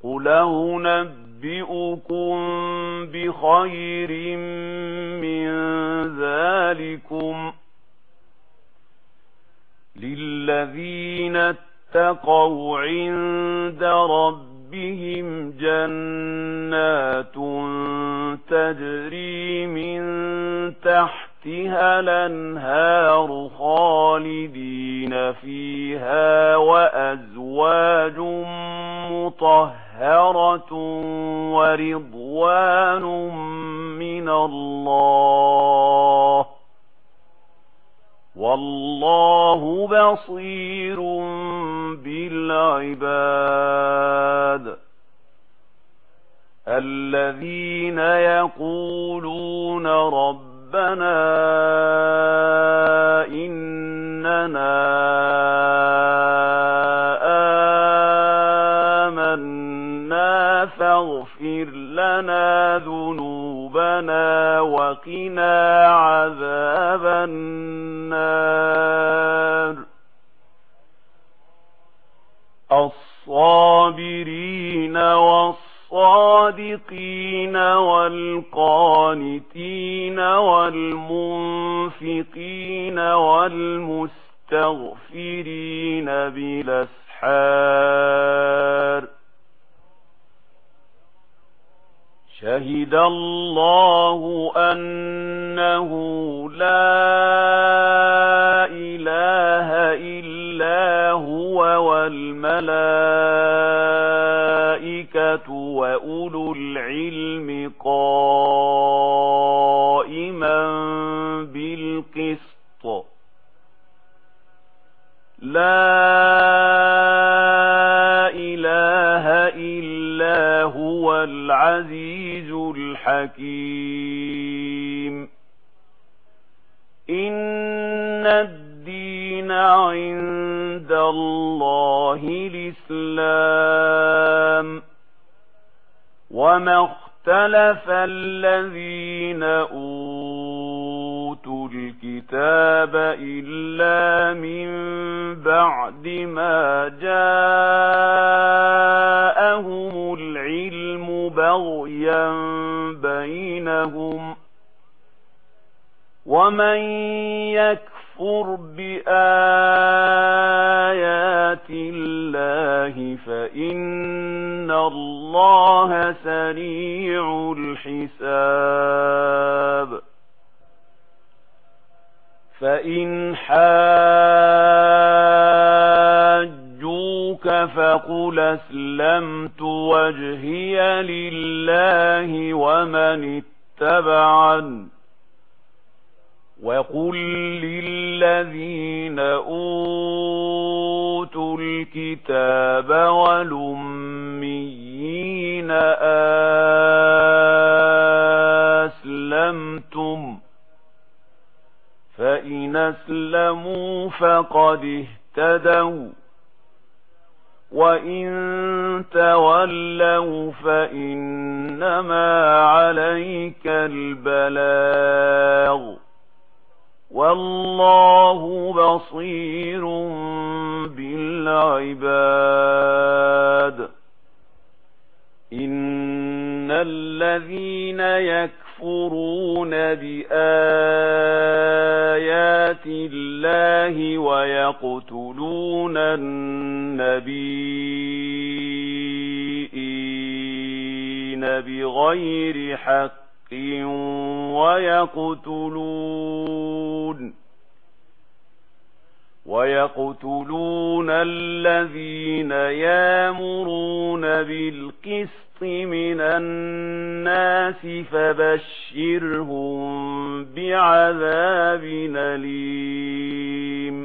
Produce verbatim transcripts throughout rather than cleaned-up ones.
قُلْ أُنَبِّئُكُم بِخَيْرٍ مِّن ذَلِكُمْ لِلَّذِينَ اتَّقَوْا عِندَ رَبِّهِمْ جَنَّاتٌ تَجْرِي مِن تَحْتِهَا الْأَنْهَارُ خَالِدِينَ فِيهَا وَأَزْوَاجٌ مُطَهَّرَةٌ وَرِضْوَانٌ مِّنَ اللَّهِ وَاللَّهُ بَصِيرٌ بِالْعِبَادِ الَّذِينَ يَقُولُونَ رَبَّنَا إِنَّنَا آمَنَّا فاغفر لنا ذنوبنا وقنا عذاب النار الصابرين والصادقين والقانتين والمنفقين والمستغفرين بالأسحار شهد الله أنه لا إله إلا هو والملائكة وأولو العلم قائما بالقسط لا إله إلا هو العزيز الحكيم إن الدين عند الله الإسلام وما اختلف الذين أوتوا الكتاب إلا من بعد ما جاءهم العلم بغيا بينهم ومن يكفر بآيات الله فإن الله سريع الحساب فإن حاجوك فقل أسلمت وجهي لله ومن اتبعني وقل للذين أوتوا الكتاب والأميين أسلمتم فإن أسلموا فقد اهتدوا وإن تولوا فإنما عليك البلاغ والله بصير بالعباد إن الذين يكفرون بآيات الله ويقتلون النبيين بغير حق ويقتلون ويقتلون الذين يأمرون بالقسط من الناس فبشرهم بعذاب أليم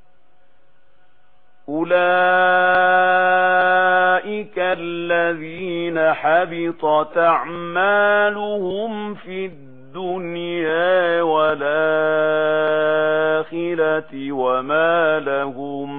أولئك الذين حبطت أعمالهم في الدنيا والآخرة وما لهم